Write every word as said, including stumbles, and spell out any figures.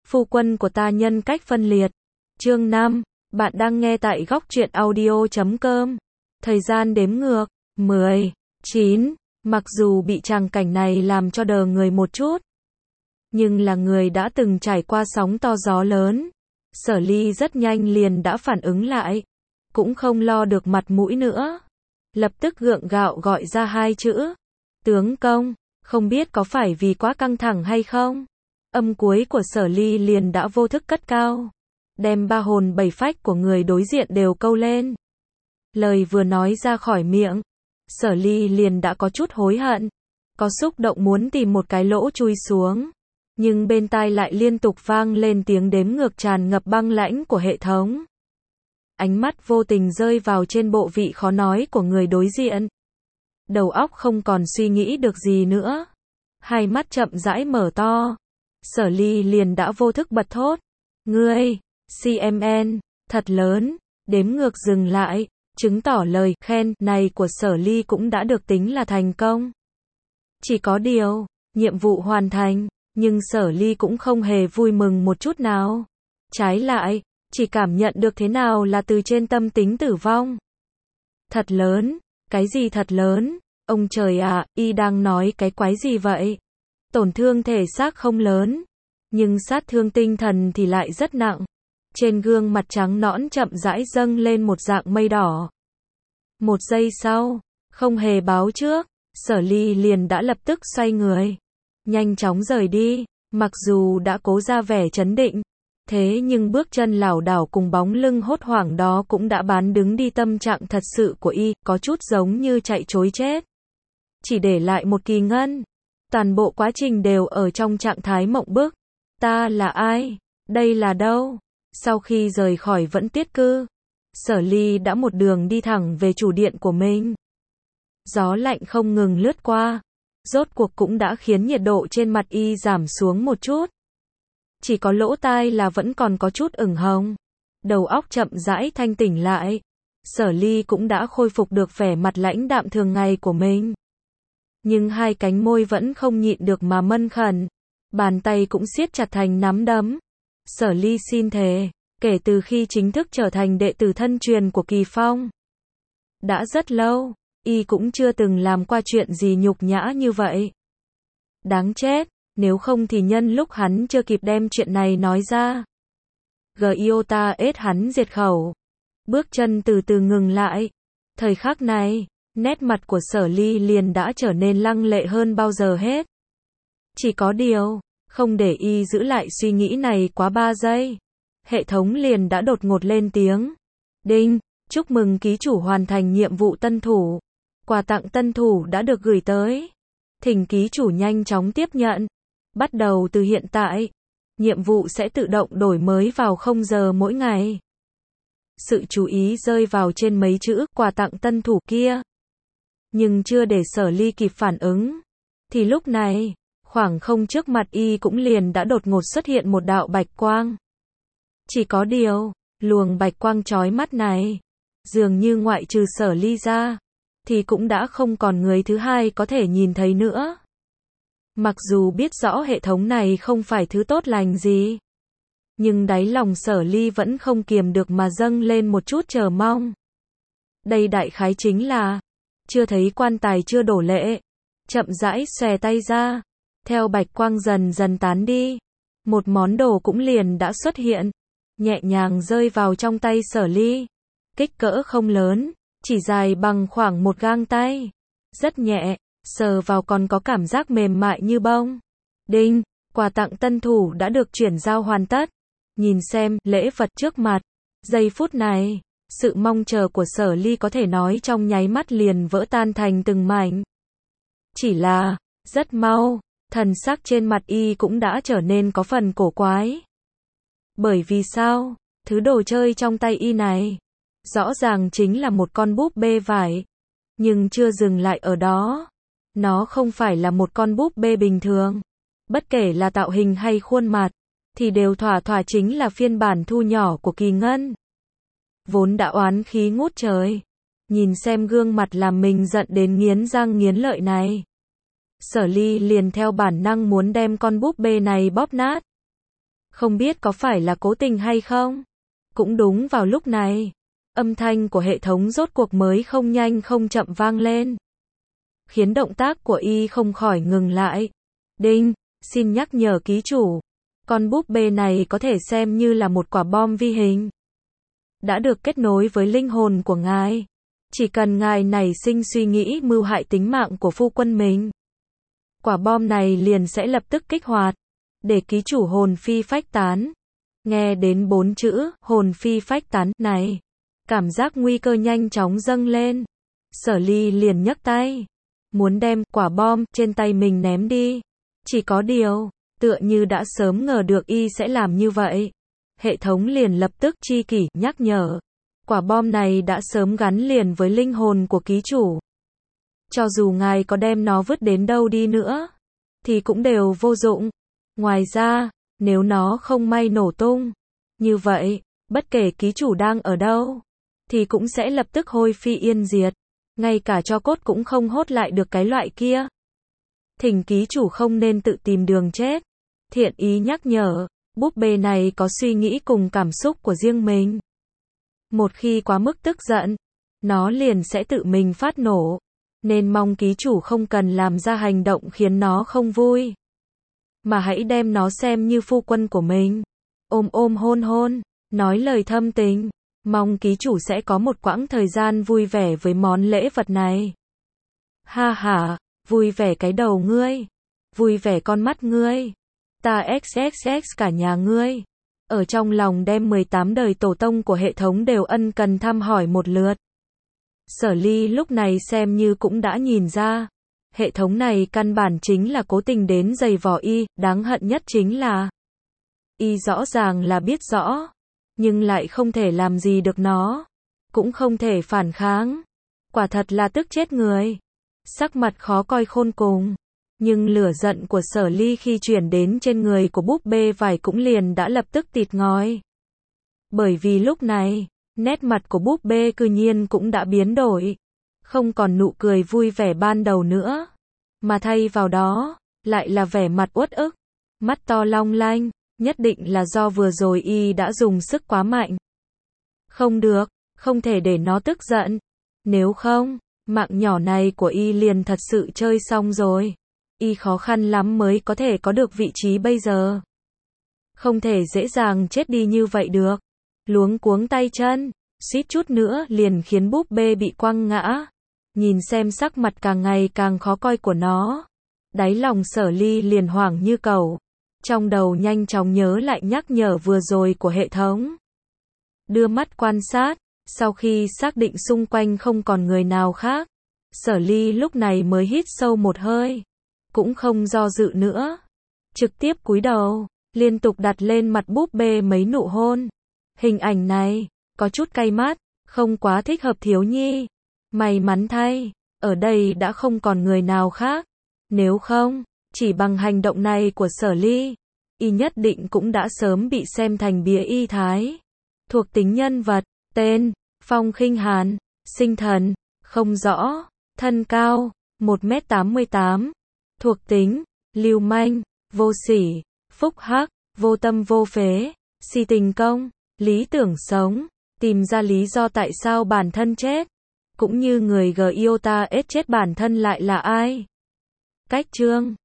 Phu quân của ta nhân cách phân liệt. Chương năm. Bạn đang nghe tại góc truyện audio chấm com. Thời gian đếm ngược. mười, chín. Mặc dù bị tràng cảnh này làm cho đờ người một chút, nhưng là người đã từng trải qua sóng to gió lớn. Sở Ly rất nhanh liền đã phản ứng lại. Cũng không lo được mặt mũi nữa. Lập tức gượng gạo gọi ra hai chữ. Tướng công, không biết có phải vì quá căng thẳng hay không? Âm cuối của Sở Ly liền đã vô thức cất cao, đem ba hồn bảy phách của người đối diện đều câu lên. Lời vừa nói ra khỏi miệng, Sở Ly liền đã có chút hối hận, có xúc động muốn tìm một cái lỗ chui xuống, nhưng bên tai lại liên tục vang lên tiếng đếm ngược tràn ngập băng lãnh của hệ thống. Ánh mắt vô tình rơi vào trên bộ vị khó nói của người đối diện. Đầu óc không còn suy nghĩ được gì nữa. Hai mắt chậm rãi mở to. Sở Ly liền đã vô thức bật thốt. Ngươi, xê em en, thật lớn. Đếm ngược dừng lại, chứng tỏ lời khen này của Sở Ly cũng đã được tính là thành công. Chỉ có điều, nhiệm vụ hoàn thành, nhưng Sở Ly cũng không hề vui mừng một chút nào. Trái lại, chỉ cảm nhận được thế nào là từ trên tâm tính tử vong. Thật lớn, cái gì thật lớn? Ông trời ạ, à, y đang nói cái quái gì vậy? Tổn thương thể xác không lớn, nhưng sát thương tinh thần thì lại rất nặng. Trên gương mặt trắng nõn chậm rãi dâng lên một dạng mây đỏ. Một giây sau, không hề báo trước, Sở Ly liền đã lập tức xoay người, nhanh chóng rời đi. Mặc dù đã cố ra vẻ trấn định, thế nhưng bước chân lảo đảo cùng bóng lưng hốt hoảng đó cũng đã bán đứng đi tâm trạng thật sự của y, có chút giống như chạy trối chết. Chỉ để lại một kỳ ngân. Toàn bộ quá trình đều ở trong trạng thái mộng bức. Ta là ai? Đây là đâu? Sau khi rời khỏi Vẫn Tiết Cư, Sở Ly đã một đường đi thẳng về chủ điện của mình. Gió lạnh không ngừng lướt qua, rốt cuộc cũng đã khiến nhiệt độ trên mặt y giảm xuống một chút. Chỉ có lỗ tai là vẫn còn có chút ửng hồng. Đầu óc chậm rãi thanh tỉnh lại. Sở Ly cũng đã khôi phục được vẻ mặt lãnh đạm thường ngày của mình. Nhưng hai cánh môi vẫn không nhịn được mà mân khẩn. Bàn tay cũng siết chặt thành nắm đấm. Sở Ly xin thề, kể từ khi chính thức trở thành đệ tử thân truyền của Kỳ Phong, đã rất lâu, y cũng chưa từng làm qua chuyện gì nhục nhã như vậy. Đáng chết, nếu không thì nhân lúc hắn chưa kịp đem chuyện này nói ra, Giota ết hắn diệt khẩu. Bước chân từ từ ngừng lại. Thời khắc này, nét mặt của Sở Ly liền đã trở nên lăng lệ hơn bao giờ hết. Chỉ có điều, không để y giữ lại suy nghĩ này quá ba giây, hệ thống liền đã đột ngột lên tiếng. Đinh, chúc mừng ký chủ hoàn thành nhiệm vụ tân thủ. Quà tặng tân thủ đã được gửi tới. Thỉnh ký chủ nhanh chóng tiếp nhận. Bắt đầu từ hiện tại, nhiệm vụ sẽ tự động đổi mới vào không giờ mỗi ngày. Sự chú ý rơi vào trên mấy chữ quà tặng tân thủ kia. Nhưng chưa để Sở Ly kịp phản ứng, thì lúc này, khoảng không trước mặt y cũng liền đã đột ngột xuất hiện một đạo bạch quang. Chỉ có điều, luồng bạch quang chói mắt này, dường như ngoại trừ Sở Ly ra, thì cũng đã không còn người thứ hai có thể nhìn thấy nữa. Mặc dù biết rõ hệ thống này không phải thứ tốt lành gì, nhưng đáy lòng Sở Ly vẫn không kiềm được mà dâng lên một chút chờ mong. Đây đại khái chính là, chưa thấy quan tài chưa đổ lệ. Chậm rãi xòe tay ra, theo bạch quang dần dần tán đi, một món đồ cũng liền đã xuất hiện, nhẹ nhàng rơi vào trong tay Sở Ly. Kích cỡ không lớn, chỉ dài bằng khoảng một gang tay, rất nhẹ, sờ vào còn có cảm giác mềm mại như bông. Đinh, quà tặng tân thủ đã được chuyển giao hoàn tất. Nhìn xem lễ vật trước mặt, giây phút này, sự mong chờ của Sở Ly có thể nói trong nháy mắt liền vỡ tan thành từng mảnh. Chỉ là, rất mau, thần sắc trên mặt y cũng đã trở nên có phần cổ quái. Bởi vì sao? Thứ đồ chơi trong tay y này, rõ ràng chính là một con búp bê vải. Nhưng chưa dừng lại ở đó. Nó không phải là một con búp bê bình thường. Bất kể là tạo hình hay khuôn mặt, thì đều thỏa thỏa chính là phiên bản thu nhỏ của Kỳ Ngân. Vốn đã oán khí ngút trời. Nhìn xem gương mặt làm mình giận đến nghiến răng nghiến lợi này, Sở Ly liền theo bản năng muốn đem con búp bê này bóp nát. Không biết có phải là cố tình hay không? Cũng đúng vào lúc này, âm thanh của hệ thống rốt cuộc mới không nhanh không chậm vang lên, khiến động tác của y không khỏi ngừng lại. Đinh, xin nhắc nhở ký chủ, con búp bê này có thể xem như là một quả bom vi hình, đã được kết nối với linh hồn của ngài. Chỉ cần ngài nảy sinh suy nghĩ mưu hại tính mạng của phu quân mình, quả bom này liền sẽ lập tức kích hoạt, để ký chủ hồn phi phách tán. Nghe đến bốn chữ hồn phi phách tán này, cảm giác nguy cơ nhanh chóng dâng lên. Sở Ly liền nhấc tay, muốn đem quả bom trên tay mình ném đi. Chỉ có điều, tựa như đã sớm ngờ được y sẽ làm như vậy, hệ thống liền lập tức chi kỷ nhắc nhở, quả bom này đã sớm gắn liền với linh hồn của ký chủ. Cho dù ngài có đem nó vứt đến đâu đi nữa, thì cũng đều vô dụng. Ngoài ra, nếu nó không may nổ tung, như vậy, bất kể ký chủ đang ở đâu, thì cũng sẽ lập tức hôi phi yên diệt. Ngay cả tro cốt cũng không hốt lại được cái loại kia. Thỉnh ký chủ không nên tự tìm đường chết. Thiện ý nhắc nhở, búp bê này có suy nghĩ cùng cảm xúc của riêng mình. Một khi quá mức tức giận, nó liền sẽ tự mình phát nổ. Nên mong ký chủ không cần làm ra hành động khiến nó không vui, mà hãy đem nó xem như phu quân của mình. Ôm ôm hôn hôn, nói lời thâm tình. Mong ký chủ sẽ có một quãng thời gian vui vẻ với món lễ vật này. Ha ha, vui vẻ cái đầu ngươi, vui vẻ con mắt ngươi, ta xx xx cả nhà ngươi. Ở trong lòng đem mười tám đời tổ tông của hệ thống đều ân cần thăm hỏi một lượt. Sở Ly lúc này xem như cũng đã nhìn ra, hệ thống này căn bản chính là cố tình đến giày vò y. Đáng hận nhất chính là y rõ ràng là biết rõ, nhưng lại không thể làm gì được nó, cũng không thể phản kháng. Quả thật là tức chết người. Sắc mặt khó coi khôn cùng, nhưng lửa giận của Sở Ly khi chuyển đến trên người của búp bê vải cũng liền đã lập tức tịt ngòi. Bởi vì lúc này, nét mặt của búp bê cư nhiên cũng đã biến đổi, không còn nụ cười vui vẻ ban đầu nữa, mà thay vào đó, lại là vẻ mặt uất ức, mắt to long lanh. Nhất định là do vừa rồi y đã dùng sức quá mạnh. Không được, không thể để nó tức giận. Nếu không, mạng nhỏ này của y liền thật sự chơi xong rồi. Y khó khăn lắm mới có thể có được vị trí bây giờ. Không thể dễ dàng chết đi như vậy được. Luống cuống tay chân, suýt chút nữa liền khiến búp bê bị quăng ngã. Nhìn xem sắc mặt càng ngày càng khó coi của nó, đáy lòng Sở Ly liền hoảng như cẩu. Trong đầu nhanh chóng nhớ lại nhắc nhở vừa rồi của hệ thống. Đưa mắt quan sát, sau khi xác định xung quanh không còn người nào khác, Sở Ly lúc này mới hít sâu một hơi, cũng không do dự nữa, trực tiếp cúi đầu, liên tục đặt lên mặt búp bê mấy nụ hôn. Hình ảnh này, có chút cay mắt, không quá thích hợp thiếu nhi. May mắn thay, ở đây đã không còn người nào khác. Nếu không, chỉ bằng hành động này của Sở Ly, y nhất định cũng đã sớm bị xem thành bìa y thái. Thuộc tính nhân vật, tên, Phong Khinh Hàn, sinh thần, không rõ, thân cao, một mét tám mươi tám, thuộc tính, lưu manh, vô sỉ, phúc hắc, vô tâm vô phế, si tình công, lý tưởng sống, tìm ra lý do tại sao bản thân chết, cũng như người Giota chết bản thân lại là ai. Cách chương